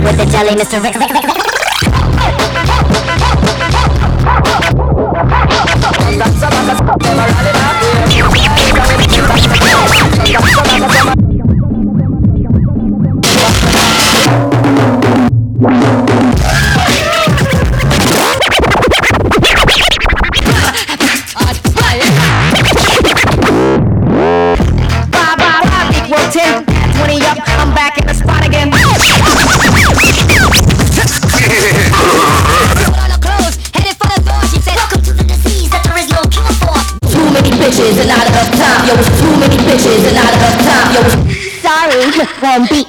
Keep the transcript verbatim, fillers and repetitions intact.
with the jelly, Mister Rick. Rick, Rick, Rick. twenty up, I'm back in the spot again. Put on her clothes, headed for the door. She said, welcome to the disease that there is no cure for. Too many bitches and not enough time. Yo, it's too many bitches and not enough time. Yo, sorry, won't be